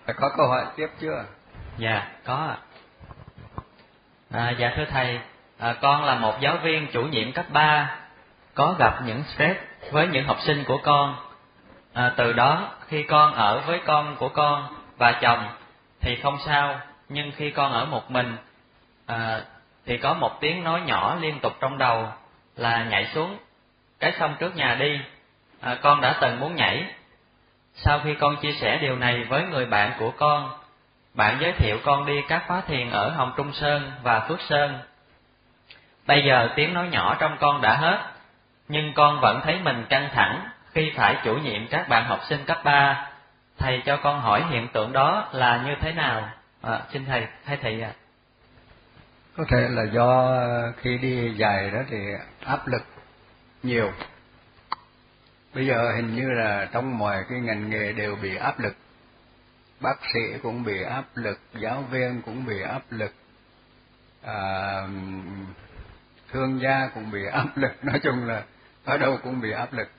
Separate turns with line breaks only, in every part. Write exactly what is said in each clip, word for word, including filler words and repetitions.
Có câu hỏi tiếp chưa?
Dạ, có ạ. À, dạ thưa thầy, à, con là một giáo viên chủ nhiệm cấp ba, có gặp những stress với những học sinh của con. À, từ đó khi con ở với con của con và chồng thì không sao, nhưng khi con ở một mình à, thì có một tiếng nói nhỏ liên tục trong đầu là nhảy xuống cái sông trước nhà đi. À, con đã từng muốn nhảy. Sau khi con chia sẻ điều này với người bạn của con, bạn giới thiệu con đi các khóa thiền ở Hồng Trung Sơn và Phước Sơn. Bây giờ tiếng nói nhỏ trong con đã hết, nhưng con vẫn thấy mình căng thẳng khi phải chủ nhiệm các bạn học sinh cấp ba. Thầy cho con hỏi hiện tượng đó là như thế nào? À, xin thầy, thầy thầy ạ. À.
Có thể là do khi đi dạy đó thì áp lực nhiều. Bây giờ hình như là trong mọi cái ngành nghề đều bị áp lực. Bác sĩ cũng bị áp lực, giáo viên cũng bị áp lực, à, thương gia cũng bị áp lực, nói chung là ở đâu cũng bị áp lực.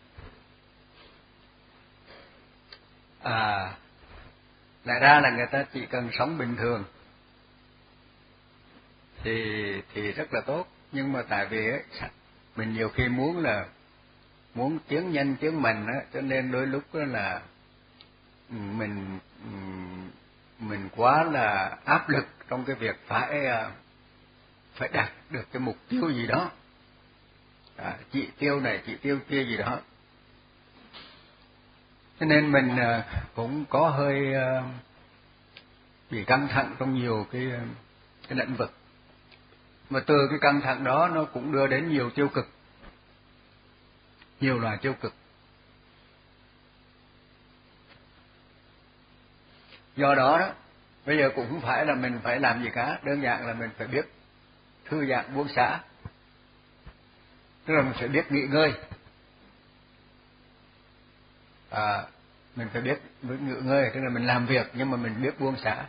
À, lại ra là người ta chỉ cần sống bình thường thì thì rất là tốt, nhưng mà tại vì ấy, mình nhiều khi muốn là muốn tiến nhanh tiến mạnh á, cho nên đôi lúc đó là mình mình quá là áp lực trong cái việc phải phải đạt được cái mục tiêu gì đó, à, chỉ tiêu này chỉ tiêu kia gì đó, cho nên mình cũng có hơi bị căng thẳng trong nhiều cái cái lĩnh vực, mà từ cái căng thẳng đó nó cũng đưa đến nhiều tiêu cực, nhiều loại tiêu cực. Do đó đó, bây giờ cũng không phải là mình phải làm gì cả, đơn giản là mình phải biết thư giãn buông xả, tức là mình phải biết nghỉ ngơi, à, mình phải biết biết nghỉ ngơi, tức là mình làm việc nhưng mà mình biết buông xả,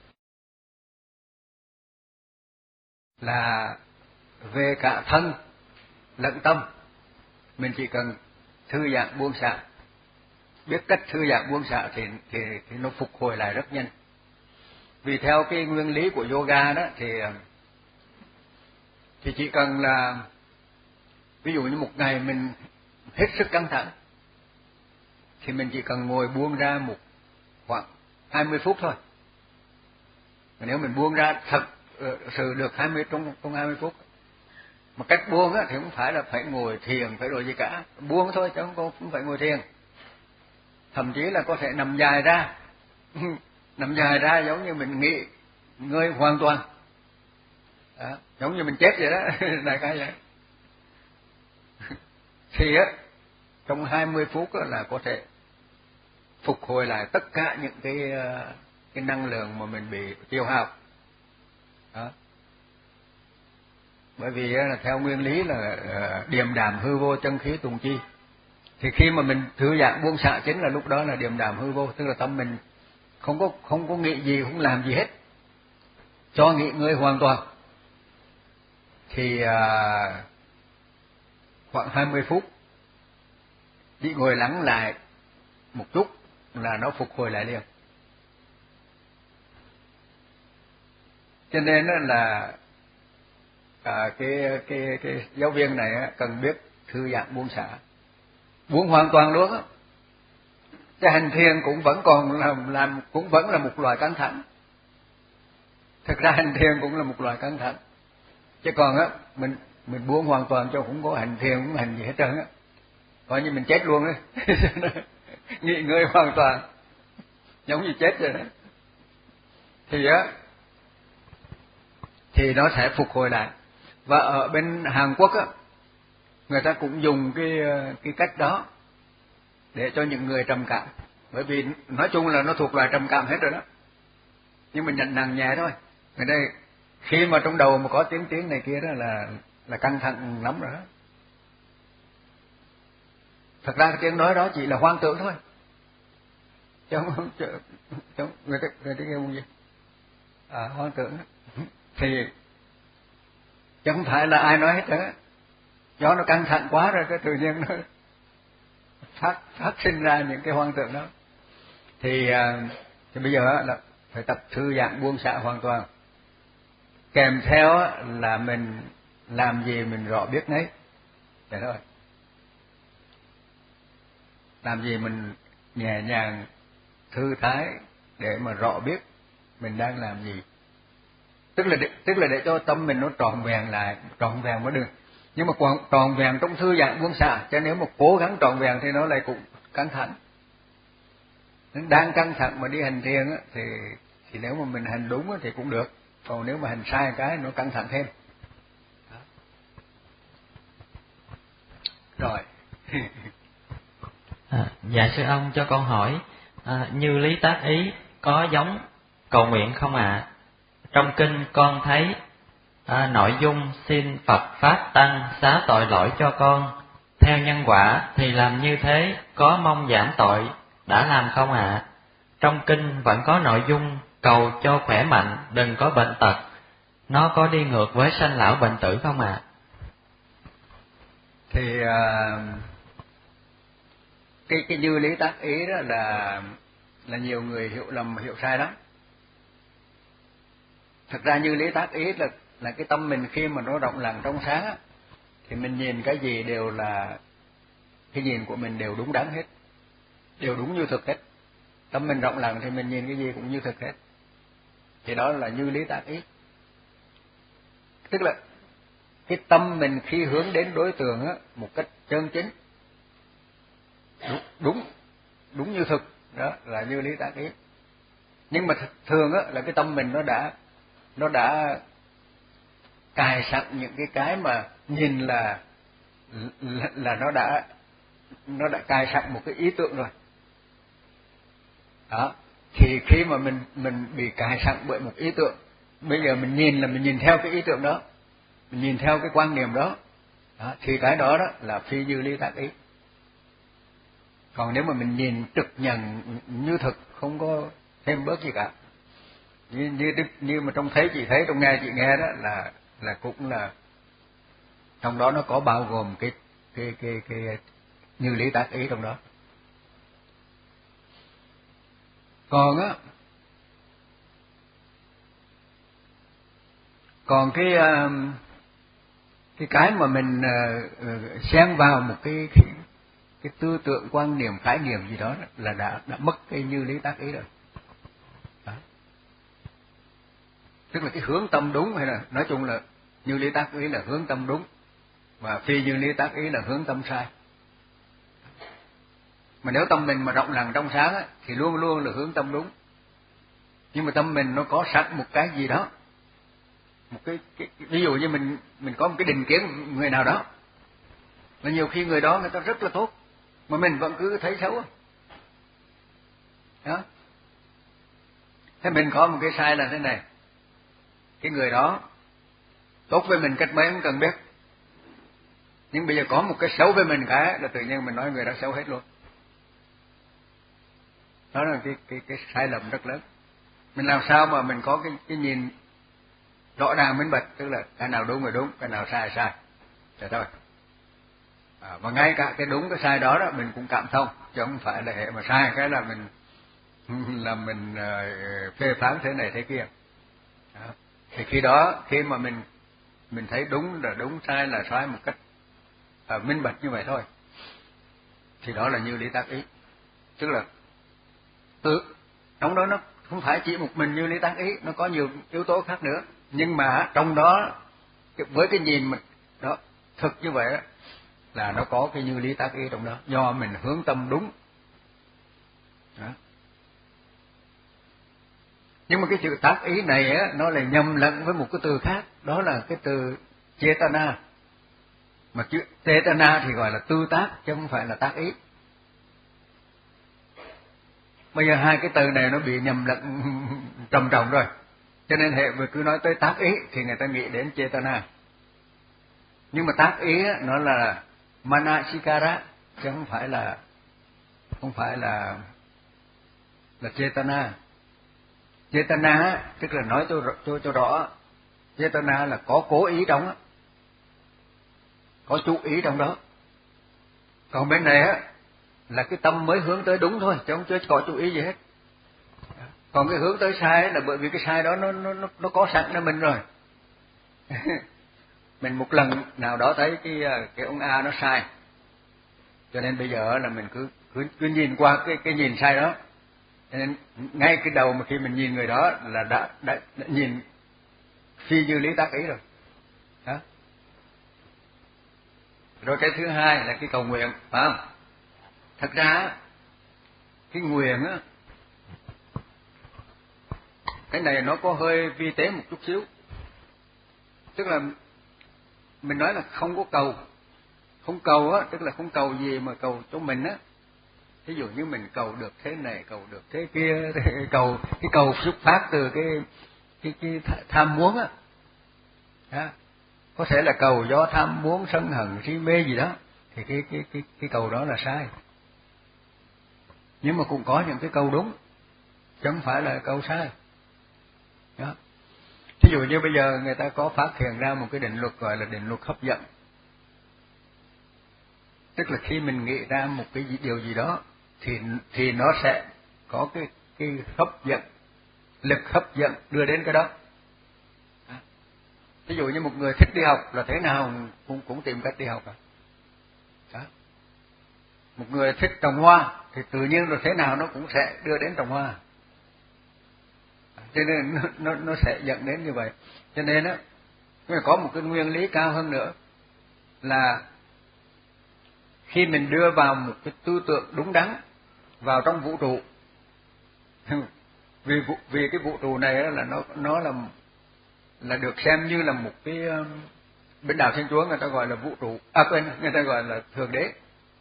là về cả thân lẫn tâm, mình chỉ cần thư giãn buông xả, biết cách thư giãn buông xả thì, thì thì nó phục hồi lại rất nhanh. Vì theo cái nguyên lý của yoga đó thì thì chỉ cần là ví dụ như một ngày mình hết sức căng thẳng thì mình chỉ cần ngồi buông ra một khoảng hai mươi phút thôi. Nếu mình buông ra thật sự được hai mươi trong trong hai mươi phút. Mà cách buông á thì không phải là phải ngồi thiền phải rồi gì cả, buông thôi chứ không không phải ngồi thiền. Thậm chí là có thể nằm dài ra, nằm dài ra giống như mình nghỉ ngơi hoàn toàn, đó, giống như mình chết vậy đó, đại khái vậy. Thì á trong hai mươi phút á, là có thể phục hồi lại tất cả những cái cái năng lượng mà mình bị tiêu hao. Đó. Bởi vì là theo nguyên lý là uh, điềm đạm hư vô chân khí tùng chi, thì khi mà mình thư giãn buông xả chính là lúc đó là điềm đạm hư vô, tức là tâm mình không có không có nghĩ gì, không làm gì hết, cho nghỉ ngơi hoàn toàn. Thì uh, khoảng hai mươi phút chỉ ngồi lắng lại một chút là nó phục hồi lại liền. Cho nên là à, cái cái cái giáo viên này á, cần biết thư giãn buông xả, buông hoàn toàn luôn á. Cái hành thiền cũng vẫn còn làm làm cũng vẫn là một loại căng thẳng. Thực ra hành thiền cũng là một loại căng thẳng, chứ còn á mình mình buông hoàn toàn cho không có hành thiền không hành gì hết trơn á, coi như mình chết luôn á. Nghỉ ngơi hoàn toàn giống như chết rồi đó. Thì á thì nó sẽ phục hồi lại. Và ở bên Hàn Quốc á, người ta cũng dùng cái cái cách đó để cho những người trầm cảm, bởi vì nói chung là nó thuộc loại trầm cảm hết rồi đó, nhưng mình nhận nặng nhẹ thôi. Người đây khi mà trong đầu mà có tiếng tiếng này kia đó là là căng thẳng lắm rồi đó. Thật ra cái tiếng nói đó chỉ là hoang tưởng thôi, chứ không, chứ, chứ người ta người ta kêu gì à, hoang tưởng đó. Thì chứ không phải là ai nói hết đó, do nó căng thẳng quá rồi cái tự nhiên nó phát phát sinh ra những cái hoang tưởng đó. Thì Thì bây giờ là phải tập thư giãn buông xả hoàn toàn. Kèm theo là mình làm gì mình rõ biết nấy. Vậy thôi. Làm gì mình nhẹ nhàng, thư thái để mà rõ biết mình đang làm gì. Tức là để, tức là để cho tâm mình nó tròn vẹn lại, tròn vẹn mới được. Nhưng mà còn tròn vẹn trong thư giãn buông xả, cho nếu mà cố gắng tròn vẹn thì nó lại cũng căng thẳng. Đang căng thẳng mà đi hành thiền á, thì thì nếu mà mình hành đúng á, thì cũng được. Còn nếu mà hành sai cái nó căng thẳng thêm. Đó. Rồi.
À, dạ sư ông cho con hỏi, à, như lý tác ý có giống cầu nguyện không ạ? À? Trong kinh con thấy à, nội dung xin Phật Pháp Tăng xá tội lỗi cho con. Theo nhân quả thì làm như thế có mong giảm tội đã làm không ạ? À? Trong kinh vẫn có nội dung cầu cho khỏe mạnh, đừng có bệnh tật. Nó có đi ngược với sanh lão bệnh tử không ạ? À?
Thì à, cái cái như lý tác ý đó là là nhiều người hiểu lầm, hiểu sai lắm. Thật ra như lý tác ý là là cái tâm mình khi mà nó rộng lặng trong sáng á, thì mình nhìn cái gì đều là cái nhìn của mình đều đúng đắn hết, đều đúng như thực hết. Tâm mình rộng lặng thì mình nhìn cái gì cũng như thực hết. Thì đó là như lý tác ý. Tức là cái tâm mình khi hướng đến đối tượng á, một cách chân chính, đúng đúng, đúng như thực, đó là như lý tác ý. Nhưng mà thường á là cái tâm mình nó đã nó đã cài sẵn những cái cái mà nhìn là là, là nó đã nó đã cài sẵn một cái ý tưởng rồi. Đó, thì khi mà mình mình bị cài sẵn bởi một ý tưởng, bây giờ mình nhìn là mình nhìn theo cái ý tưởng đó, mình nhìn theo cái quan niệm đó, đó thì cái đó đó là phi như lý tác ý. Còn nếu mà mình nhìn trực nhận như thực, không có thêm bớt gì cả, như như như mà trong thấy chị thấy, trong nghe chị nghe đó, là là cũng là trong đó nó có bao gồm cái cái cái cái, cái như lý tác ý trong đó. Còn á, còn cái cái cái mà mình uh, xen vào một cái, cái cái tư tưởng, quan niệm, khái niệm gì đó là đã đã mất cái như lý tác ý rồi. Đó. Tức là cái hướng tâm đúng, hay là nói chung là như lý tác ý là hướng tâm đúng, và phi như lý tác ý là hướng tâm sai. Mà nếu tâm mình mà rộng lặng trong sáng á, thì luôn luôn là hướng tâm đúng. Nhưng mà tâm mình nó có sẵn một cái gì đó, một cái, cái ví dụ như mình mình có một cái định kiến người nào đó, và nhiều khi người đó người ta rất là tốt mà mình vẫn cứ thấy xấu. Đó. Thế mình có một cái sai là thế này: cái người đó tốt với mình cách mấy không cần biết, nhưng bây giờ có một cái xấu với mình cái là tự nhiên mình nói người đó xấu hết luôn. Đó là cái cái cái sai lầm rất lớn. Mình làm sao mà mình có cái cái nhìn rõ ràng minh bạch, tức là cái nào đúng là đúng, cái nào sai là sai, vậy thôi. À, và ngay cả cái đúng cái sai đó đó mình cũng cảm thông, chứ không phải là hệ mà sai cái là mình là mình uh, phê phán thế này thế kia. Đó. Thì khi đó khi mà mình mình thấy đúng là đúng, sai là sai một cách uh, minh bạch như vậy thôi, thì đó là như lý tác ý. Tức là tự trong đó nó không phải chỉ một mình như lý tác ý, nó có nhiều yếu tố khác nữa, nhưng mà trong đó với cái nhìn mình đó thực như vậy đó, là nó có cái như lý tác ý trong đó, do mình hướng tâm đúng. Đó. Nhưng mà cái chữ tác ý này á, nó lại nhầm lẫn với một cái từ khác, đó là cái từ chetana. Mà chữ chetana thì gọi là tư tác, chứ không phải là tác ý. Bây giờ hai cái từ này nó bị nhầm lẫn trầm trọng rồi, cho nên hệ vừa cứ nói tới tác ý thì người ta nghĩ đến chetana. Nhưng mà tác ý á, nó là manasikara, chứ không phải là không phải là là chetana. Chetana tức là nói cho cho cho rõ, chetana là có cố ý trong á, có chú ý trong đó. Còn bên này á là cái tâm mới hướng tới đúng thôi, chứ không có chú ý gì hết. Còn cái hướng tới sai là bởi vì cái sai đó nó nó nó, nó có sẵn ở mình rồi. Mình một lần nào đó thấy cái cái ông A nó sai, cho nên bây giờ là mình cứ cứ, cứ nhìn qua cái cái nhìn sai đó, cho nên ngay cái đầu mà khi mình nhìn người đó là đã, đã, đã nhìn phi như lý tác ý rồi. Đó. Rồi cái thứ hai là cái cầu nguyện, phải không? Thật ra cái nguyện á, cái này nó có hơi vi tế một chút xíu, tức là mình nói là không có cầu, không cầu á, tức là không cầu gì mà cầu cho mình á. Ví dụ như mình cầu được thế này, cầu được thế kia, cầu cái cầu xuất phát từ cái cái cái tham muốn á, đó. Có thể là cầu do tham muốn, sân hận, si mê gì đó, thì cái cái cái cái cầu đó là sai. Nhưng mà cũng có những cái cầu đúng, chứ không phải là cầu sai. Đó. Ví dụ như bây giờ người ta có phát hiện ra một cái định luật gọi là định luật hấp dẫn. Tức là khi mình nghĩ ra một cái điều gì đó thì thì nó sẽ có cái cái hấp dẫn, lực hấp dẫn đưa đến cái đó. Ví dụ như một người thích đi học là thế nào cũng cũng tìm cách đi học à. Đó. Một người thích trồng hoa thì tự nhiên rồi thế nào nó cũng sẽ đưa đến trồng hoa. Cho nên nó, nó, nó sẽ dẫn đến như vậy. Cho nên á, có một cái nguyên lý cao hơn nữa là khi mình đưa vào một cái tư tưởng đúng đắn vào trong vũ trụ, vì vì cái vũ trụ này là nó nó là là được xem như là một cái bên đạo Thiên Chúa người ta gọi là vũ trụ, à quên, người ta gọi là thượng đế.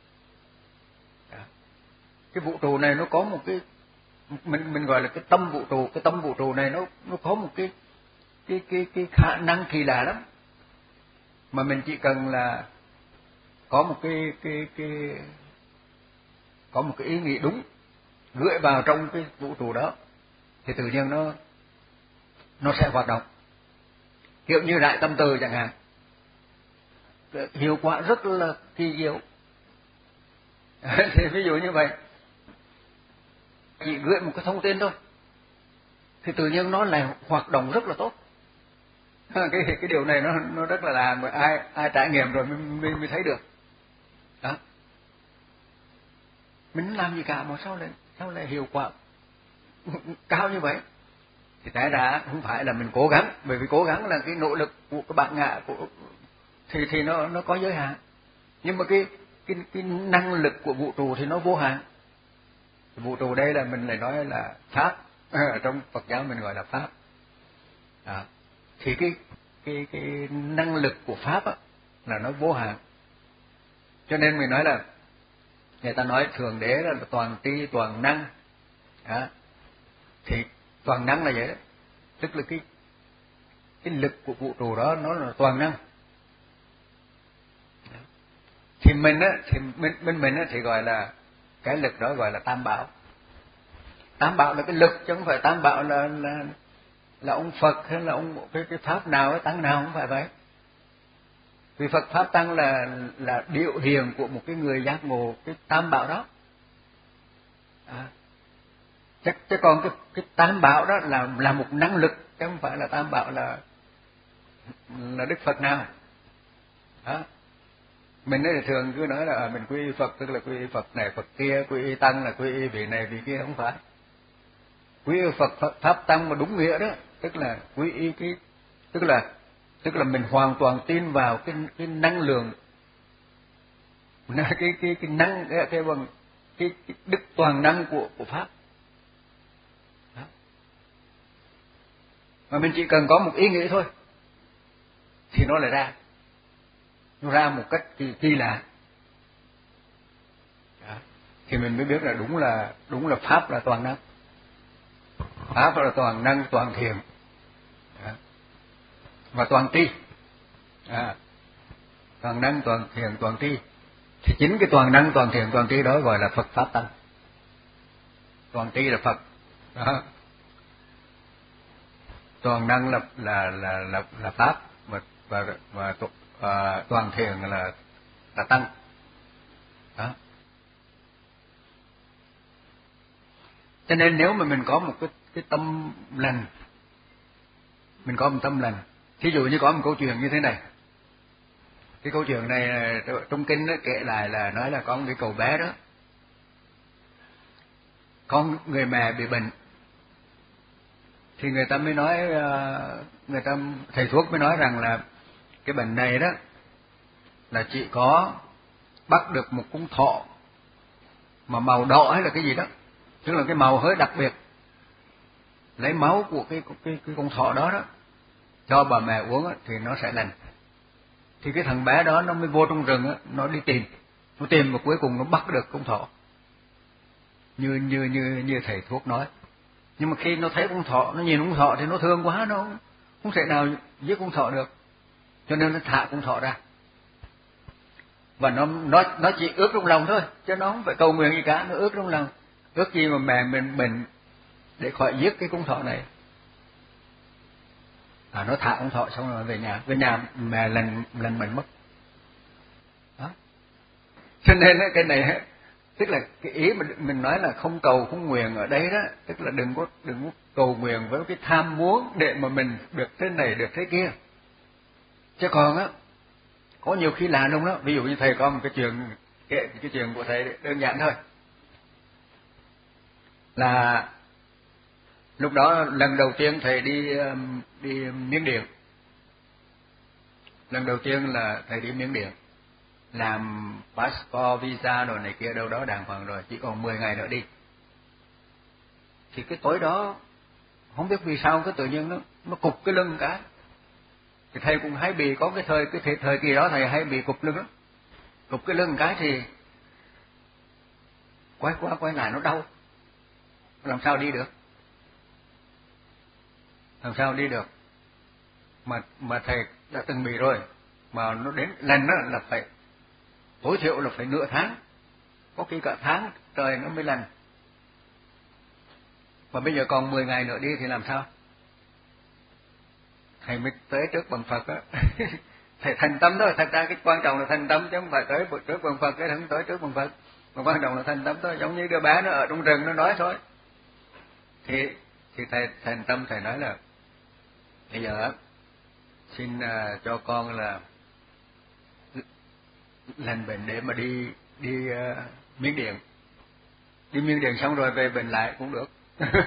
Cái vũ trụ này nó có một cái mình mình gọi là cái tâm vũ trụ, cái tâm vũ trụ này nó nó có một cái cái cái cái khả năng kỳ lạ lắm, mà mình chỉ cần là có một cái cái cái có một cái ý nghĩ đúng gửi vào trong cái vũ trụ đó thì tự nhiên nó nó sẽ hoạt động. Kiểu như Đại Tâm Từ chẳng hạn, hiệu quả rất là kỳ diệu. Thì ví dụ như vậy, chỉ gửi một cái thông tin thôi thì tự nhiên nó lại hoạt động rất là tốt. Cái cái điều này nó nó rất là là mà ai ai trải nghiệm rồi mới mới thấy được. Đó. Mình làm gì cả mà sao lại sao lại hiệu quả cao như vậy? Thì tại ra không phải là mình cố gắng, bởi vì cố gắng là cái nỗ lực của cái bản ngã của thì thì nó nó có giới hạn. Nhưng mà cái cái cái năng lực của vũ trụ thì nó vô hạn. Vũ trụ đây là mình lại nói là pháp, ở trong Phật giáo mình gọi là pháp. À, thì cái cái cái năng lực của pháp á, là nó vô hạn. Cho nên mình nói là người ta nói thượng đế là toàn tri toàn năng. À, thì toàn năng là vậy đó, tức là cái cái lực của vũ trụ đó nó là toàn năng. Thì mình á, thì mình bên mình á thì gọi là cái lực đó gọi là tam bảo. Tam bảo là cái lực chứ không phải tam bảo là là là ông Phật hay là ông cái cái pháp nào cái tăng nào, không phải vậy. Vì Phật pháp tăng là là biểu hiện của một cái người giác ngộ cái tam bảo đó. À, chắc chứ còn cái cái tam bảo đó là là một năng lực chứ không phải là tam bảo là là Đức Phật nào. Đó. Mình ấy thường cứ nói là mình quy y Phật tức là quy y Phật này Phật kia, quy y tăng là quy y vị này vị kia, không phải. Quy y Phật, Phật pháp tăng mà đúng nghĩa đó, tức là quy y cái tức là tức là mình hoàn toàn tin vào cái cái năng lượng, cái cái cái năng cái cái bằng cái, cái đức toàn năng của của pháp. Đó. Mà mình chỉ cần có một ý nghĩ thôi thì nó lại ra, nó ra một cách kỳ, kỳ lạ. Đó. Thì mình mới biết là đúng là đúng là pháp là toàn năng, pháp là toàn năng toàn thiện. Đó. Và toàn tri. À, toàn năng toàn thiện toàn tri. Thì chính cái toàn năng toàn thiện toàn tri đó gọi là Phật pháp tăng. Toàn tri là Phật. Đó. Toàn năng là là là là, là pháp và và, và à, toàn thiện là là tăng. Đó. Cho nên nếu mà mình có một cái cái tâm lành, mình có một tâm lành, thí dụ như có một câu chuyện như thế này. Cái câu chuyện này trong kinh nó kể lại là nói là có một cái cậu bé đó, con người mẹ bị bệnh, thì người ta mới nói, người ta thầy thuốc mới nói rằng là cái bệnh này đó là chỉ có bắt được một con thỏ mà màu đỏ hay là cái gì đó, tức là cái màu hơi đặc biệt, lấy máu của cái cái cái con thỏ đó đó cho bà mẹ uống đó, thì nó sẽ lành. Thì cái thằng bé đó nó mới vô trong rừng đó, nó đi tìm, nó tìm và cuối cùng nó bắt được con thỏ, như như như như thầy thuốc nói. Nhưng mà khi nó thấy con thỏ, nó nhìn con thỏ thì nó thương quá, nó không, không thể nào giết con thỏ được, cho nên nó thả con thỏ ra. Và nó nó nó chỉ ước trong lòng thôi, chứ nó không phải cầu nguyện gì cả, nó ước trong lòng, ước gì mà mẹ mình bệnh để khỏi giết cái con thỏ này. À, nó thả con thỏ xong rồi về nhà, về nhà mẹ lần lần bệnh mất. Đó. Cho nên cái này tức là cái ý mà mình nói là không cầu không nguyện ở đây đó, tức là đừng có đừng có cầu nguyện với cái tham muốn để mà mình được thế này được thế kia. Chứ còn á, có nhiều khi là đúng đó. Ví dụ như thầy có một cái chuyện, cái, cái chuyện của thầy đơn giản thôi, là lúc đó lần đầu tiên thầy đi đi Miến Điện, lần đầu tiên là thầy đi Miến Điện, làm passport visa rồi này kia đâu đó đàng hoàng rồi, chỉ còn mười ngày nữa đi. Thì cái tối đó không biết vì sao cái tự nhiên nó nó cục cái lưng cả. Thì thầy cũng hay bị có cái thời cái thời, thời kỳ đó thầy hay bị cục lưng đó, cục cái lưng cái thì quay qua quay lại nó đau, làm sao đi được, làm sao đi được. Mà mà thầy đã từng bị rồi, mà nó đến lần đó là phải tối thiểu là phải nửa tháng, có khi cả tháng trời nó mới lành. Mà bây giờ còn mười ngày nữa đi thì làm sao? Thầy mới tới trước bằng Phật á. Thầy thành tâm thôi, thật ra cái quan trọng là thành tâm, chứ không phải tới trước bằng Phật, cái không tới trước bằng Phật. Mà quan trọng là thành tâm thôi, giống như đứa bé nó ở trong rừng nó nói thôi. Thì thì thầy thành tâm, thầy nói là bây giờ xin uh, cho con là lành bệnh để mà đi đi uh, Miến Điện, đi Miến Điện xong rồi về bệnh lại cũng được.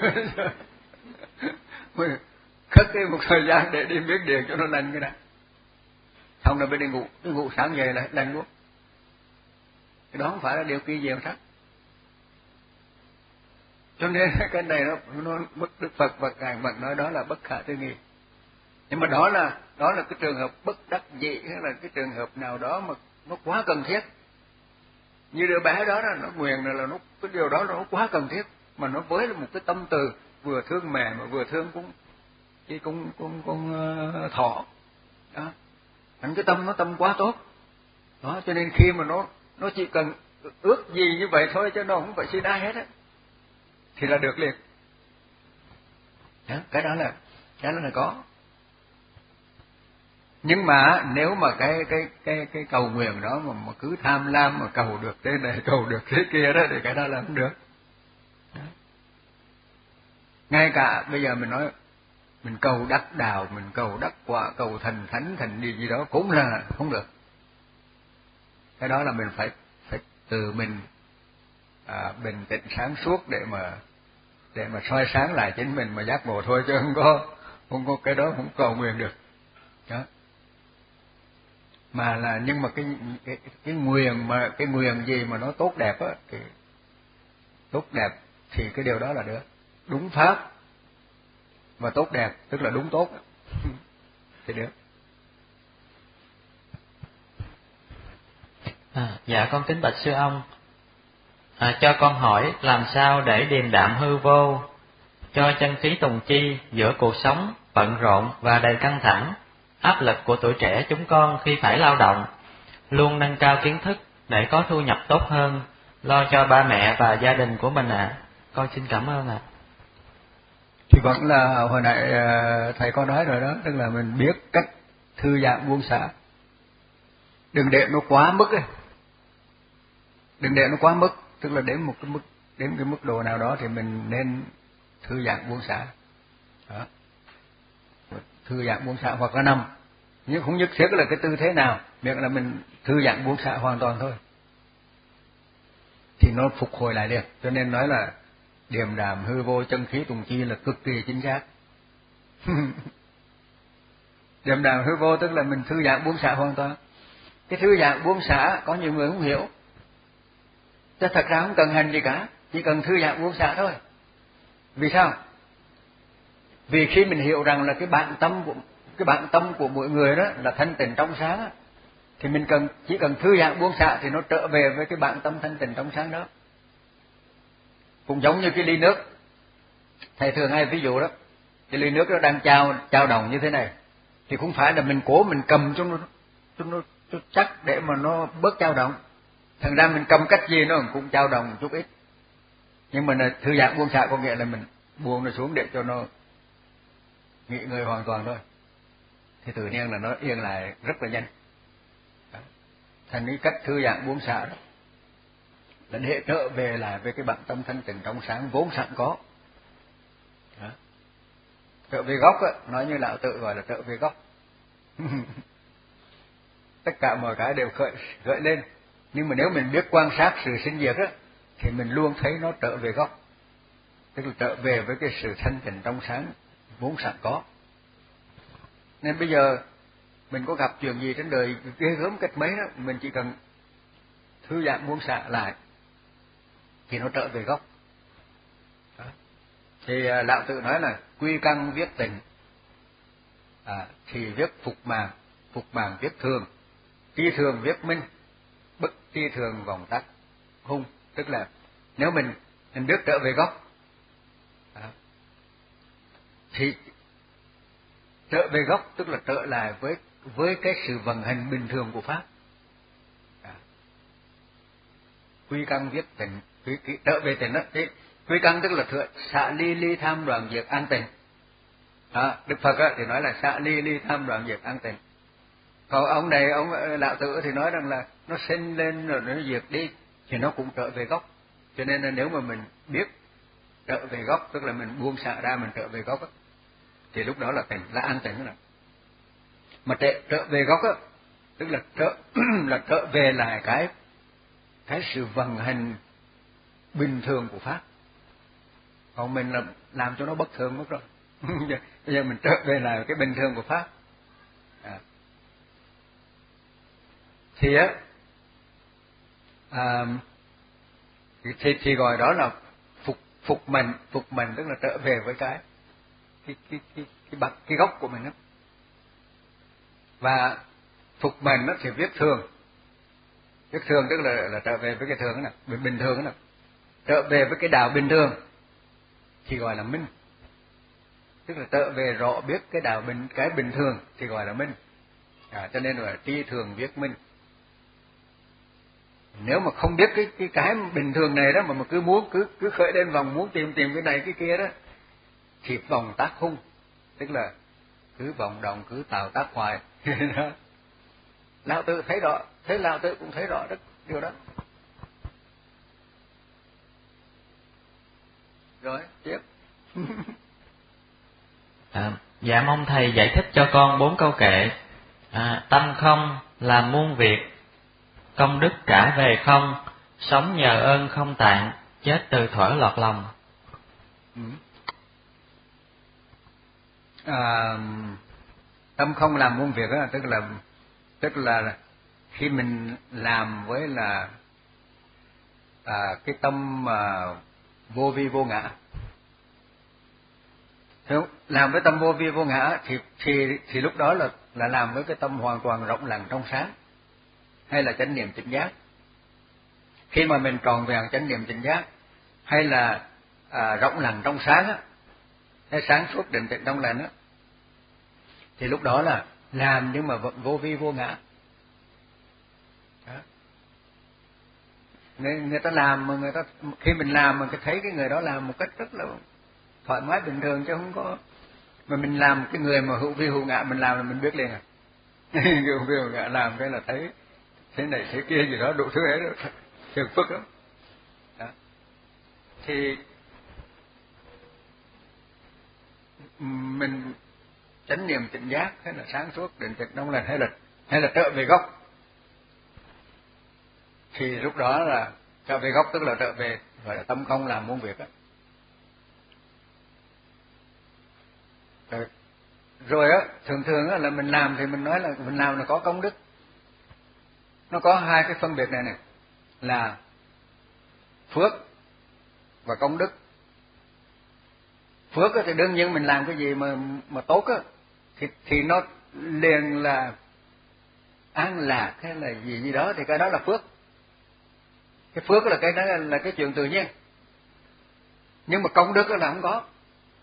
Khất cái một thời gian để đi Miến Điện cho nó lành cái này, xong rồi mới đi ngủ, đi ngủ sáng về là lành luôn. Cái đó không phải là điều kỳ diệu sắc. Cho nên cái này nó nó Đức Phật và Ngài Phật nói đó là bất khả tư nghị. Nhưng mà đó là đó là cái trường hợp bất đắc dĩ, hay là cái trường hợp nào đó mà nó quá cần thiết. Như đứa bé đó, đó nó nguyện là nó cái điều đó nó quá cần thiết, mà nó với một cái tâm từ vừa thương mẹ mà vừa thương cũng cái con con con uh, thỏ đó, thành cái tâm nó tâm quá tốt đó. Cho nên khi mà nó nó chỉ cần ước gì như vậy thôi, chứ nó không phải xin ai hết á, thì là được liền đó. Cái đó là cái đó là có. Nhưng mà nếu mà cái cái cái cái cầu nguyện đó mà, mà cứ tham lam mà cầu được thế này cầu được thế kia đó, thì cái đó là không được đó. Ngay cả bây giờ mình nói mình cầu đắc đạo, mình cầu đắc quả, cầu thành thánh thành gì gì đó cũng là không được. Cái đó là mình phải phải từ mình à, bình tĩnh sáng suốt để mà để mà soi sáng lại chính mình mà giác ngộ thôi, chứ không có không có cái đó không cầu nguyện được đó. Mà là nhưng mà cái cái cái nguyện mà cái nguyện gì mà nó tốt đẹp á, thì tốt đẹp thì cái điều đó là được, đúng pháp và tốt đẹp, tức là đúng tốt thì được.
À, dạ con kính bạch sư ông, à, cho con hỏi làm sao để điềm đạm hư vô, cho chân khí tùng chi giữa cuộc sống bận rộn và đầy căng thẳng, áp lực của tuổi trẻ chúng con khi phải lao động, luôn nâng cao kiến thức để có thu nhập tốt hơn, lo cho ba mẹ và gia đình của mình ạ. À. Con xin cảm ơn ạ. À.
Thì vẫn là hồi nãy thầy có nói rồi đó, tức là mình biết cách thư giãn buông xả, đừng để nó quá mức ấy, đừng để nó quá mức, tức là đến một cái mức đến cái mức độ nào đó thì mình nên thư giãn buông xả. Đó. Thư giãn buông xả hoặc là nằm, nhưng không nhất thiết là cái tư thế nào, miễn là mình thư giãn buông xả hoàn toàn thôi thì nó phục hồi lại liền. Cho nên nói là điềm đạm hư vô chân khí tùng chi là cực kỳ chính xác. Điềm đạm hư vô tức là mình thư giãn buông xả hoàn toàn. Cái thư giãn buông xả có nhiều người không hiểu, chứ thật ra không cần hành gì cả, chỉ cần thư giãn buông xả thôi. Vì sao? Vì khi mình hiểu rằng là cái bản tâm của cái bản tâm của mỗi người đó là thanh tịnh trong sáng á, thì mình cần chỉ cần thư giãn buông xả thì nó trở về với cái bản tâm thanh tịnh trong sáng đó. Cũng giống như cái ly nước, thầy thường hay ví dụ đó, cái ly nước nó đang trao trao đồng như thế này, thì cũng phải là mình cố mình cầm cho nó cho nó cho chắc để mà nó bớt trao động. Thành ra mình cầm cách gì nó cũng trao đồng chút ít, nhưng mà thư giãn buông xả có nghĩa là mình buông nó xuống để cho nó nghỉ ngơi hoàn toàn thôi, thì tự nhiên là nó yên lại rất là nhanh. Đó. Thành cái cách thư giãn buông xả đó là để trở về lại với cái bản tâm thanh tịnh trong sáng vốn sẵn có. Đó. Trở về gốc á, nói như lão tự gọi là trở về gốc. Tất cả mọi cái đều khởi gợi lên, nhưng mà nếu mình biết quan sát sự sinh diệt á, thì mình luôn thấy nó trở về gốc, tức là trở về với cái sự thanh tịnh trong sáng vốn sẵn có. Nên bây giờ mình có gặp chuyện gì trên đời ghê gớm cách mấy đó, mình chỉ cần thư giãn buông xả lại thì nó trở về gốc. Đó. Thì à, lão tự nói là quy căn viết tình, à, thì viết phục màng, phục màng viết thường, tri thường viết minh, bất tri thường vòng tắc hung. Tức là nếu mình mình biết trở về gốc, à, thì trở về gốc tức là trở lại với với cái sự vận hành bình thường của pháp. À. Quy căn viết tình, quy, quy, trở về tình đó. Thì quy căn tức là thừa, xả ly ly tham đoạn diệt an tình. À, Đức Phật á, thì nói là xả ly ly tham đoạn diệt an tình. Còn ông này, ông lão tử thì nói rằng là nó sinh lên rồi nó diệt đi, thì nó cũng trở về gốc. Cho nên là nếu mà mình biết trở về gốc, tức là mình buông xả ra, mình trở về gốc á, thì lúc đó là tỉnh, là an tĩnh rồi. Mà trở, trở về gốc á, tức là trở là trở về lại cái cái sự vận hành bình thường của pháp. Còn mình là làm cho nó bất thường mất rồi. Bây giờ mình trở về lại cái bình thường của pháp. À. Thì á, à, thì, thì gọi đó là phục phục mình, phục mình tức là trở về với cái cái cái cái cái bậc cái gốc của mình đó. Và phục mình nó thì viết thường, viết thường tức là là trở về với cái thường đó nè, bình bình thường đó nè, trở về với cái đạo bình thường thì gọi là minh, tức là trở về rõ biết cái đạo bình cái bình thường thì gọi là minh. À, cho nên là tri thường viết minh. Nếu mà không biết cái cái cái bình thường này đó mà mà cứ muốn cứ cứ khởi lên vòng muốn tìm tìm cái này cái kia đó thì vòng tác hung, tức là cứ vòng động cứ tạo tác hoài. Lão tự thấy rõ, thế lão tự cũng thấy rõ đó điều đó. Rồi tiếp.
À, dạ mong thầy giải thích cho con bốn câu kệ. À, tâm không làm muôn việc, công đức trả về không, sống nhờ ơn không tạng, chết từ thuở lọt lòng.
Ừ. À, tâm không làm muôn việc đó, tức là tức là khi mình làm với là à, cái tâm à, vô vi vô ngã, không? Làm với tâm vô vi vô ngã thì thì thì lúc đó là là làm với cái tâm hoàn toàn rộng lặng trong sáng, hay là chánh niệm tỉnh giác. Khi mà mình tròn vẹn chánh niệm tỉnh giác, hay là à, rộng lặng trong sáng á, hay sáng suốt định tĩnh trong lành á, thì lúc đó là làm nhưng mà vẫn vô vi vô ngã. Đó. Người, người ta làm mà người ta khi mình làm mà thấy cái người đó làm một cách rất là thoải mái bình thường, chứ không có mà mình làm cái người mà hữu vi hữu ngã mình làm là mình biết liền à. Hữu vi hữu ngã làm cái là thấy thế này thế kia gì đó đủ thứ hết rồi, phiền phức lắm. Đó. thì mình chánh niệm tỉnh giác hay là sáng suốt định tĩnh trong lành hay là hay là trở về gốc, thì lúc đó là trở về gốc, tức là trở về gọi là tâm không làm muôn việc á. Rồi, rồi á thường thường á là mình làm thì mình nói là mình làm là có công đức. Nó có hai cái phân biệt này này là phước và công đức. Phước thì đương nhiên mình làm cái gì mà mà tốt á thì thì nó liền là an lạc hay là gì gì đó thì cái đó là phước. Cái phước là cái đó là, là cái chuyện tự nhiên. Nhưng mà công đức là không có.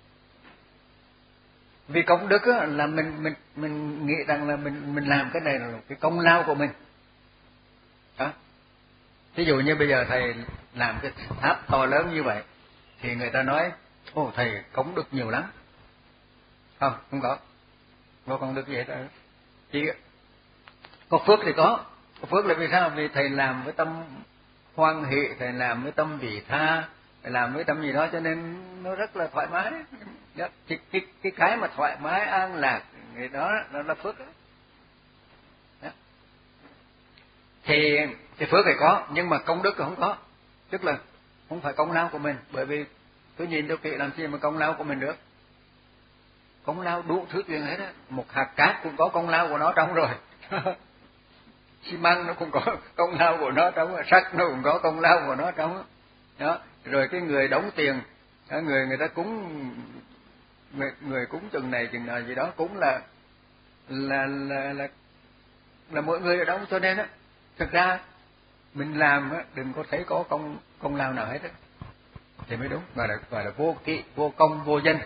Vì công đức là mình mình mình nghĩ rằng là mình mình làm cái này là cái công lao của mình. Đó. Ví dụ như bây giờ thầy làm cái tháp to lớn như vậy thì người ta nói ô thầy công đức nhiều lắm. Không, không có. Không có công đức gì hết. Chỉ có phước thì có. Có phước là vì sao? Vì thầy làm với tâm hoan hỷ, thầy làm với tâm vị tha, thầy làm với tâm gì đó cho nên nó rất là thoải mái. Cái, cái, cái, cái mà thoải mái an lạc người đó nó là phước đó. Đó. Thì cái phước thì có, nhưng mà công đức thì không có. Tức là không phải công lao của mình, bởi vì tôi nhìn tôi kỹ làm gì mà công lao của mình được. Công lao đủ thứ chuyện hết á, một hạt cát cũng có công lao của nó trong rồi. Xi măng nó cũng có công lao của nó trong, sắt nó cũng có công lao của nó trong. Đó, rồi cái người đóng tiền, người người ta cúng người, người cúng chừng này chừng nào gì đó cũng là là là là là mỗi người ở đóng, cho nên á thực ra mình làm á đừng có thấy có công công lao nào hết á thì mới đúng, gọi là gọi là vô kỵ, vô công, vô danh.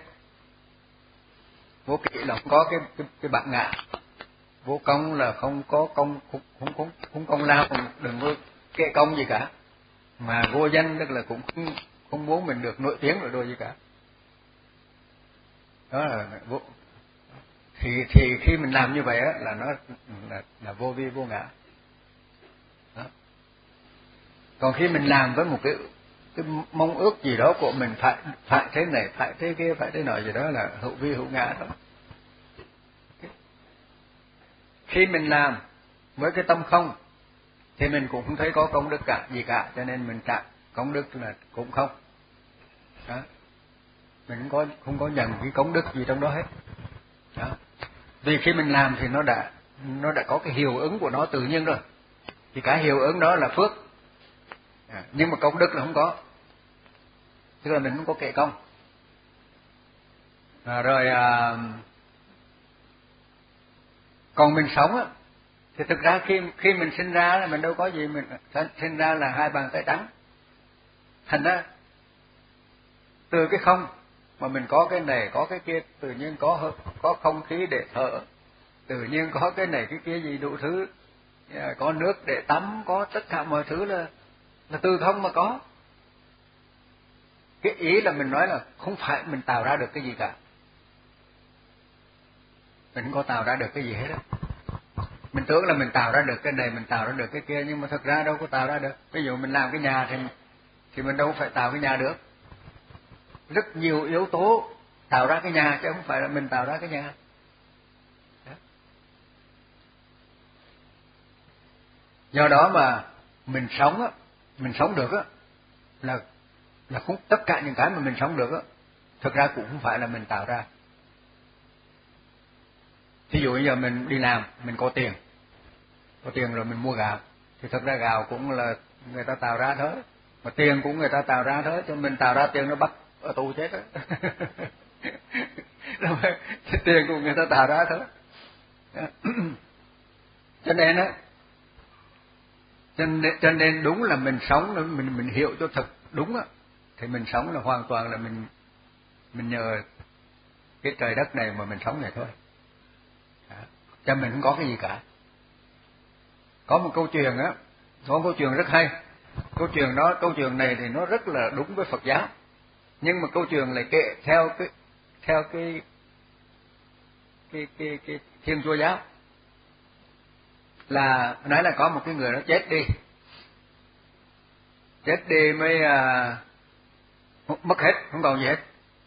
Vô kỵ là không có cái cái, cái bản ngã, vô công là không có công, không không không, không công lao, đừng có kệ công gì cả, mà vô danh tức là cũng không, không muốn mình được nổi tiếng rồi đôi gì cả. Đó là vô, thì thì khi mình làm như vậy á là nó là, là vô vi vô ngã. Đó. Còn khi mình làm với một cái cái mong ước gì đó của mình, phải phải thế này, phải thế kia, phải thế nọ gì đó là hữu vi hữu ngã đó. Khi mình làm với cái tâm không thì mình cũng không thấy có công đức cả gì cả, cho nên mình trả công đức là cũng không. Đó. Mình không có không có nhận cái công đức gì trong đó hết. Đó. Vì khi mình làm thì nó đã nó đã có cái hiệu ứng của nó tự nhiên rồi. Thì cái hiệu ứng đó là phước. À, nhưng mà công đức là không có. Tức là mình không có kệ công. À, rồi à, còn mình sống á thì thực ra khi khi mình sinh ra là mình đâu có gì, mình sinh ra là hai bàn tay trắng. Thành ra từ cái không mà mình có cái này có cái kia, tự nhiên có có không khí để thở, tự nhiên có cái này cái kia gì đủ thứ, có nước để tắm, có tất cả mọi thứ là là từ không mà có. Cái ý là mình nói là không phải mình tạo ra được cái gì cả, mình không có tạo ra được cái gì hết á. Mình tưởng là mình tạo ra được cái này, mình tạo ra được cái kia, nhưng mà thật ra đâu có tạo ra được. Ví dụ mình làm cái nhà thì thì mình đâu phải tạo cái nhà được. Rất nhiều yếu tố tạo ra cái nhà chứ không phải là mình tạo ra cái nhà. Đó. Do đó mà mình sống á, mình sống được á là là cũng tất cả những cái mà mình sống được á, thực ra cũng không phải là mình tạo ra. Ví dụ bây giờ mình đi làm, mình có tiền, có tiền rồi mình mua gạo, thì thực ra gạo cũng là người ta tạo ra thôi, mà tiền cũng người ta tạo ra thôi, cho mình tạo ra tiền nó bắt ở tù chết á. Tiền của người ta tạo ra thôi. Cho nên á, cho nên, cho nên đúng là mình sống, mình mình hiểu cho thật đúng á, thì mình sống là hoàn toàn là mình mình nhờ cái trời đất này mà mình sống này thôi. Đó. Cho mình không có cái gì cả. Có một câu chuyện á, có một câu chuyện rất hay. Câu chuyện đó, câu chuyện này thì nó rất là đúng với Phật giáo, nhưng mà câu chuyện lại kể theo cái theo cái cái cái cái Thiên Chúa giáo. Là nói là có một cái người nó chết đi, chết đi mới à, mất hết, không còn gì hết.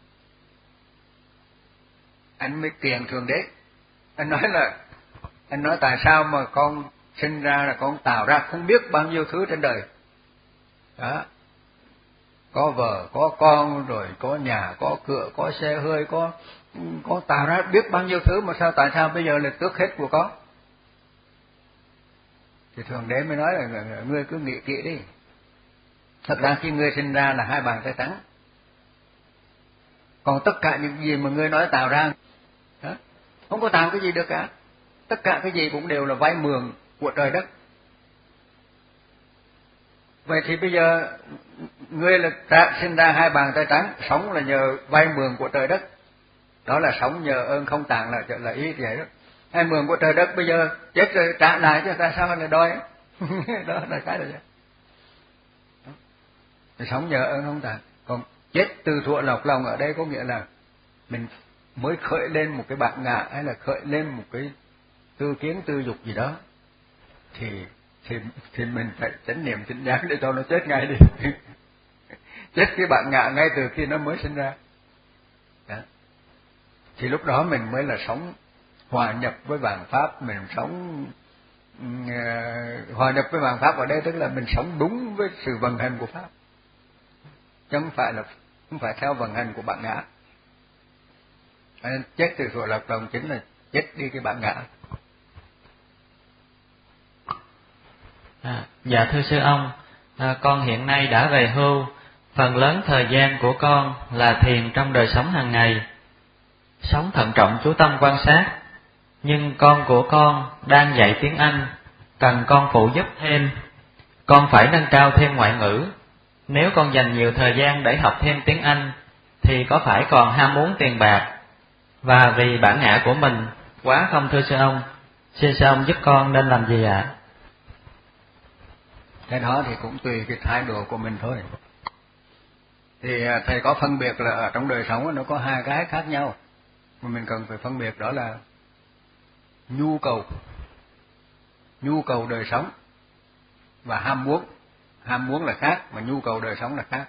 Anh mới kiện Thượng Đế. Anh nói là, anh nói tại sao mà con sinh ra là con tạo ra không biết bao nhiêu thứ trên đời. Đó. Có vợ, có con, rồi có nhà, có cửa, có xe hơi, có có tạo ra biết bao nhiêu thứ mà sao tại sao bây giờ là tước hết của con? Thì Thượng Đế mới nói là ngươi cứ nghĩ kỹ đi. Thật ra khi ngươi sinh ra là hai bàn tay trắng. Còn tất cả những gì mà ngươi nói tạo ra, đó, không có tạo cái gì được cả. Tất cả cái gì cũng đều là vay mượn của trời đất. Vậy thì bây giờ ngươi là ra, sinh ra hai bàn tay trắng, sống là nhờ vay mượn của trời đất. Đó là sống nhờ ơn không tàn là là ý vậy đó. Hai mượn của trời đất bây giờ chết rồi trả lại chứ tại sao lại đòi? Đó là cái là vậy. Sống nhờ ơn không tàn. Còn chết từ thuở lọc lòng ở đây có nghĩa là mình mới khởi lên một cái bản ngã hay là khởi lên một cái tư kiến tư dục gì đó thì thì thì mình phải chánh niệm chánh giác để cho nó chết ngay đi. Chết cái bản ngã ngay từ khi nó mới sinh ra. Đó. Thì lúc đó mình mới là sống hòa nhập với vạn pháp, mình sống uh, hòa nhập với vạn pháp ở đây tức là mình sống đúng với sự vận hành của pháp, chứ không phải là không phải theo vận hành của bản ngã. Nên chết từ thuở lọc lòng chính là chết đi cái bản ngã.
À, dạ thưa sư ông, à, con hiện nay đã về hưu, phần lớn thời gian của con là thiền trong đời sống hàng ngày, sống thận trọng chú tâm quan sát. Nhưng con của con đang dạy tiếng Anh, cần con phụ giúp thêm. Con phải nâng cao thêm ngoại ngữ. Nếu con dành nhiều thời gian để học thêm tiếng Anh thì có phải còn ham muốn tiền bạc và vì bản ngã của mình quá không thưa sư ông? Xin sư ông giúp con nên làm gì ạ? À?
Cái đó thì cũng tùy cái thái độ của mình thôi. Thì thầy có phân biệt là ở trong đời sống nó có hai cái khác nhau mà mình cần phải phân biệt, đó là nhu cầu, nhu cầu đời sống và ham muốn. Ham muốn là khác mà nhu cầu đời sống là khác.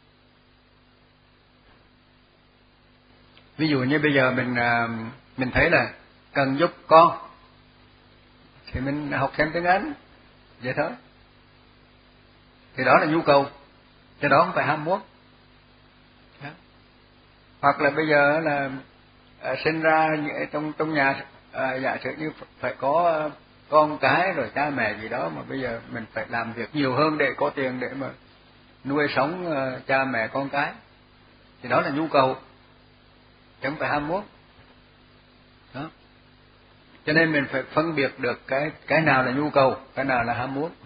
Ví dụ như bây giờ mình mình thấy là cần giúp con thì mình học thêm tiếng Anh vậy thôi. Thì đó là nhu cầu, cái đó không phải ham muốn. Đó. Hoặc là bây giờ là à, sinh ra trong trong nhà à, giả sử như phải có à, con cái rồi cha mẹ gì đó, mà bây giờ mình phải làm việc nhiều hơn để có tiền để mà nuôi sống à, cha mẹ con cái, thì đó là nhu cầu chứ không phải ham muốn. Đó. Cho nên mình phải phân biệt được cái cái nào là nhu cầu, cái nào là ham muốn.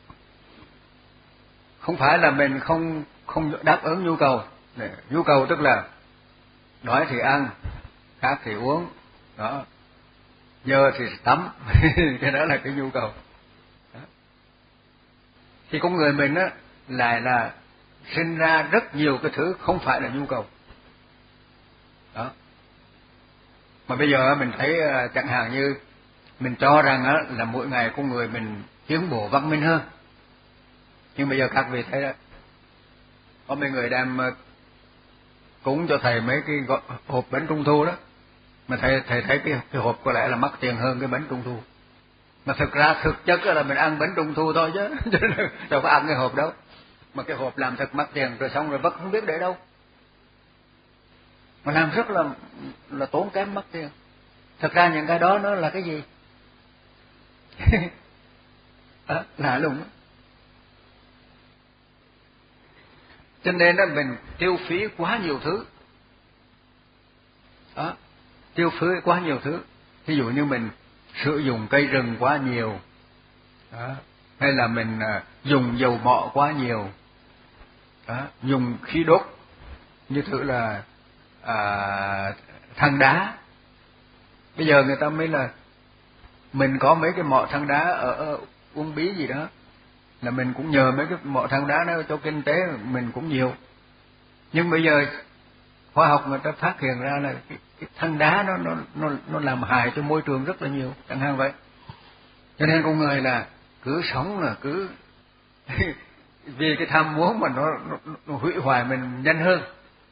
Không phải là mình không không đáp ứng nhu cầu. Nhu cầu tức là đói thì ăn, khát thì uống, đó, dơ thì tắm, cái đó là cái nhu cầu. Đó. Thì con người mình á lại là sinh ra rất nhiều cái thứ không phải là nhu cầu. Đó. Mà bây giờ mình thấy chẳng hạn như mình cho rằng á là mỗi ngày con người mình tiến bộ văn minh hơn. Nhưng bây giờ các vị thấy đó, có mấy người đem cúng cho thầy mấy cái hộp bánh trung thu đó, mà thầy thầy thấy cái, cái hộp có lẽ là mắc tiền hơn cái bánh trung thu. Mà thực ra thực chất là mình ăn bánh trung thu thôi chứ, đâu có ăn cái hộp đâu. Mà cái hộp làm thật mắc tiền rồi xong rồi vẫn không biết để đâu. Mà làm rất là là tốn kém mất tiền. Thật ra những cái đó nó là cái gì? À, lạ lùng đó. Cho nên đó mình tiêu phí quá nhiều thứ. Đó, tiêu phí quá nhiều thứ. Ví dụ như mình sử dụng cây rừng quá nhiều, đó, hay là mình à, dùng dầu mọ quá nhiều, đó, dùng khí đốt như thử là à, than đá. Bây giờ người ta mới là mình có mấy cái mỏ than đá ở, ở Uông Bí gì đó, là mình cũng nhờ mấy cái mỏ than đá đó cho kinh tế mình cũng nhiều. Nhưng bây giờ khoa học người ta phát hiện ra là cái, cái than đá nó nó nó nó làm hại cho môi trường rất là nhiều, chẳng hạn vậy. Cho nên con người là cứ sống là cứ vì cái tham muốn mà nó, nó, nó hủy hoại mình nhanh hơn.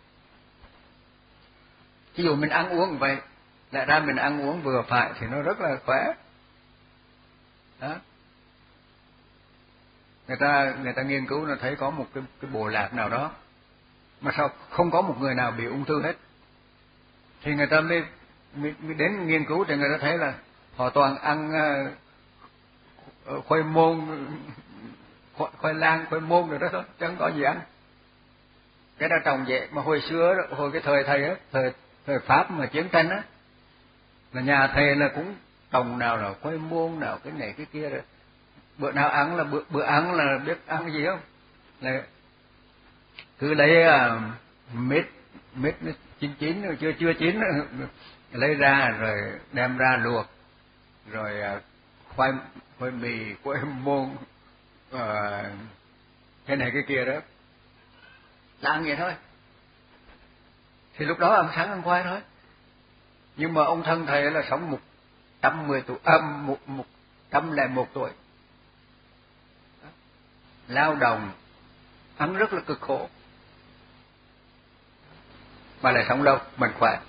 Ví dụ mình ăn uống vậy, lại ra mình ăn uống vừa phải thì nó rất là khỏe. Đó. Người ta người ta nghiên cứu nó thấy có một cái, cái bộ lạc nào đó mà sao không có một người nào bị ung thư hết, thì người ta mới, mới, mới đến nghiên cứu thì người ta thấy là họ toàn ăn uh, khoai môn, khoai, khoai lang, khoai môn rồi đó thôi, chẳng có gì ăn. Cái đó trồng vậy mà hồi xưa đó, hồi cái thời thầy á, thời thời Pháp mà chiến tranh á, là nhà thầy là cũng trồng nào là khoai môn, nào cái này cái kia rồi. Bữa nào ăn là bữa bữa ăn là biết ăn cái gì không? Là cứ lấy uh, mít mít chín chín rồi chưa chưa chín lấy ra rồi đem ra luộc, rồi uh, khoai khoai mì, khoai môn, uh, cái này cái kia đó, là ăn vậy thôi. Thì lúc đó ăn sáng ăn khoai thôi. Nhưng mà ông thân thầy là sống một trăm mười tuổi, à, một một trăm lẻ một tuổi, lao động, ăn rất là cực khổ, mà lại sống lâu, mạnh khỏe.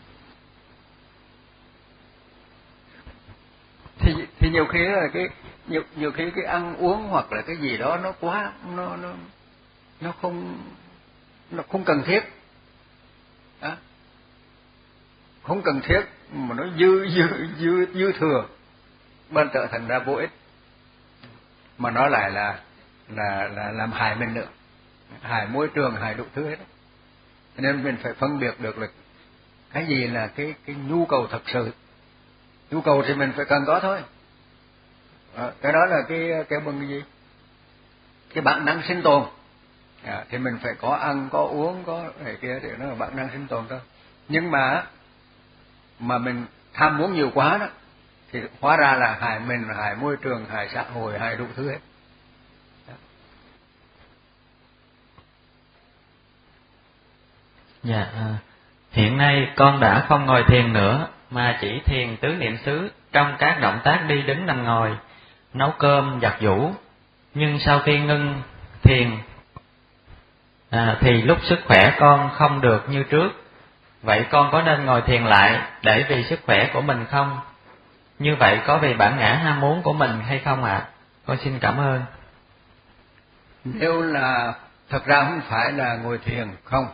Thì thì nhiều khi là cái nhiều nhiều khi cái ăn uống hoặc là cái gì đó nó quá nó nó nó không nó không cần thiết. Đó. Không cần thiết mà nó dư dư dư dư thừa, ban trở thành ra vô ích, mà nó lại là là là làm hại mình nữa, hại môi trường, hại đủ thứ hết. Cho nên mình phải phân biệt được là cái gì là cái cái nhu cầu thật sự. Nhu cầu thì mình phải cần có thôi. À, cái đó là cái cái bằng cái gì? Cái bản năng sinh tồn. À, thì mình phải có ăn, có uống, có này kia thì nó là bản năng sinh tồn thôi. Nhưng mà mà mình tham muốn nhiều quá đó thì hóa ra là hại mình, hại môi trường, hại xã hội, hại đủ thứ hết. Đó.
Dạ, à, hiện nay con đã không ngồi thiền nữa mà chỉ thiền tứ niệm xứ trong các động tác đi đứng nằm ngồi, nấu cơm, giặt giũ. Nhưng sau khi ngưng thiền à, thì lúc sức khỏe con không được như trước. Vậy con có nên ngồi thiền lại để vì sức khỏe của mình không? Như vậy có vì bản ngã ham muốn của mình hay không ạ? À? Con xin cảm ơn.
Nếu là thật ra không phải là ngồi thiền không,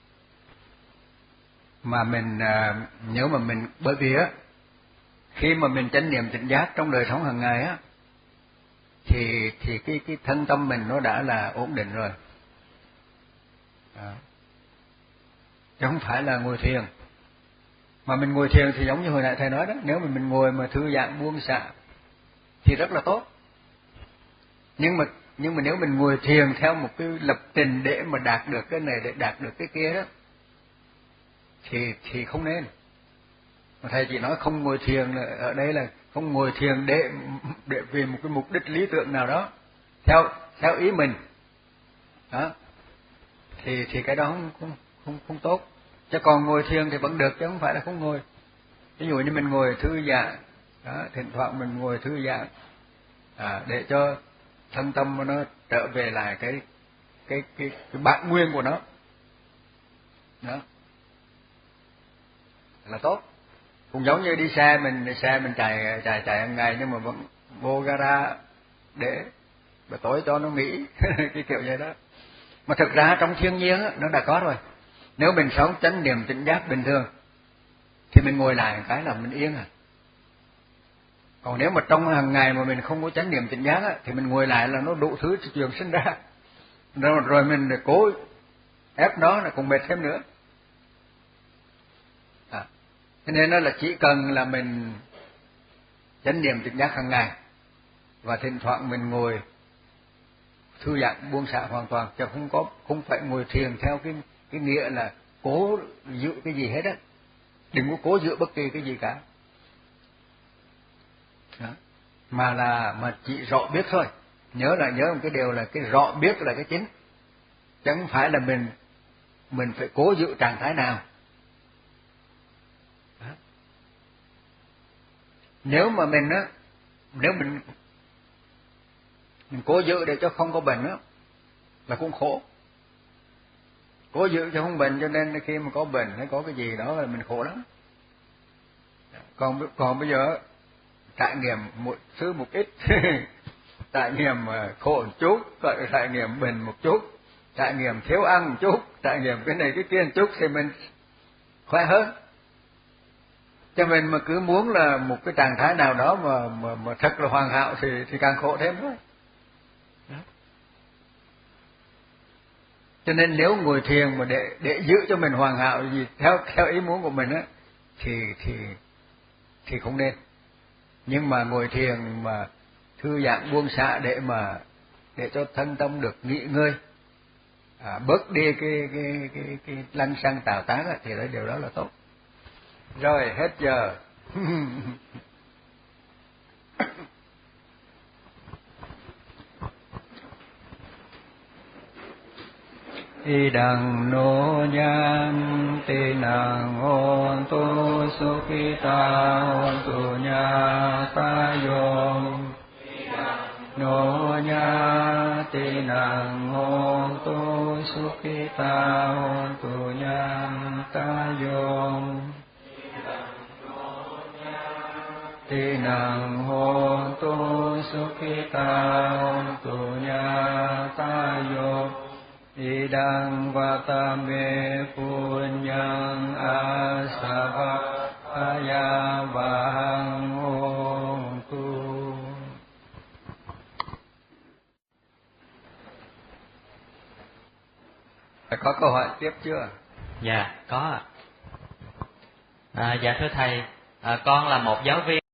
mà mình nếu mà mình, bởi vì á khi mà mình chánh niệm tỉnh giác trong đời sống hàng ngày á thì thì cái cái thân tâm mình nó đã là ổn định rồi. Đó. Chứ không phải là ngồi thiền. Mà mình ngồi thiền thì giống như hồi nãy thầy nói đó, nếu mà mình ngồi mà thư giãn buông xả thì rất là tốt. Nhưng mà nhưng mà nếu mình ngồi thiền theo một cái lập trình để mà đạt được cái này, để đạt được cái kia đó, thì thì không nên. Mà thầy chỉ nói không ngồi thiền là ở đây là không ngồi thiền để để vì một cái mục đích lý tưởng nào đó theo theo ý mình. Đó. Thì thì cái đó không không không, không tốt. Chứ còn ngồi thiền thì vẫn được, chứ không phải là không ngồi. Ví dụ như mình ngồi thư giãn, đó, thỉnh thoảng mình ngồi thư giãn à, để cho thân tâm nó trở về lại cái cái cái, cái bản nguyên của nó. Đó. Là tốt. Cũng giống như đi xe, mình xe mình chạy chạy chạy hàng ngày nhưng mà vẫn vô gara để buổi tối cho nó nghỉ cái kiểu vậy đó. Mà thực ra trong thiên nhiên á, nó đã có rồi. Nếu mình sống chánh niệm tỉnh giác bình thường thì mình ngồi lại cái là mình yên à. Còn nếu mà trong hàng ngày mà mình không có chánh niệm tỉnh giác á, thì mình ngồi lại là nó đủ thứ chuyện sinh ra. Rồi, rồi mình cố ép nó là còn mệt thêm nữa. À, cho nên nó là chỉ cần là mình chánh niệm tỉnh giác hàng ngày và thỉnh thoảng mình ngồi thư giãn buông xả hoàn toàn, chứ không có không phải ngồi thiền theo cái cái nghĩa là cố giữ cái gì hết á. Đừng có cố giữ bất kỳ cái gì cả. Đó. Mà là mà chỉ rõ biết thôi. Nhớ là nhớ một cái điều là cái rõ biết là cái chính. Chứ không phải là mình mình phải cố giữ trạng thái nào. Đó. Nếu mà mình á, nếu mình mình cố giữ để cho không có bệnh á, là cũng khổ. Cố giữ cho không bệnh, cho nên khi mà có bệnh hay có cái gì đó là mình khổ lắm. Còn còn bây giờ trải nghiệm một thứ một ít, trải nghiệm khổ một chút, trải nghiệm bệnh một chút, trải nghiệm thiếu ăn một chút, trải nghiệm cái này cái kia một chút thì mình khỏe hơn. Cho mình mà cứ muốn là một cái trạng thái nào đó mà mà, mà thật là hoàn hảo thì thì càng khổ thêm thôi. Cho nên nếu ngồi thiền mà để để giữ cho mình hoàn hảo gì theo theo ý muốn của mình á thì thì thì không nên. Nhưng mà ngồi thiền mà thư giãn buông xả để mà để cho thân tâm được nghỉ ngơi, à, bớt đi cái cái cái cái lăng xăng tào tán á, thì đấy điều đó là tốt. Rồi hết giờ. Idang no nyan te nang hon tu sukhita hon tu nya sa yom. No nya te nang hon tu sukhita hon tu nya sa yom. Te nang hon tu sukhita hon tu nya sa yom. Idang vatame punyang asavaya vahang hontu. Có câu hỏi tiếp chưa?
Dạ, có ạ. À, dạ thưa thầy, à, con là một giáo viên.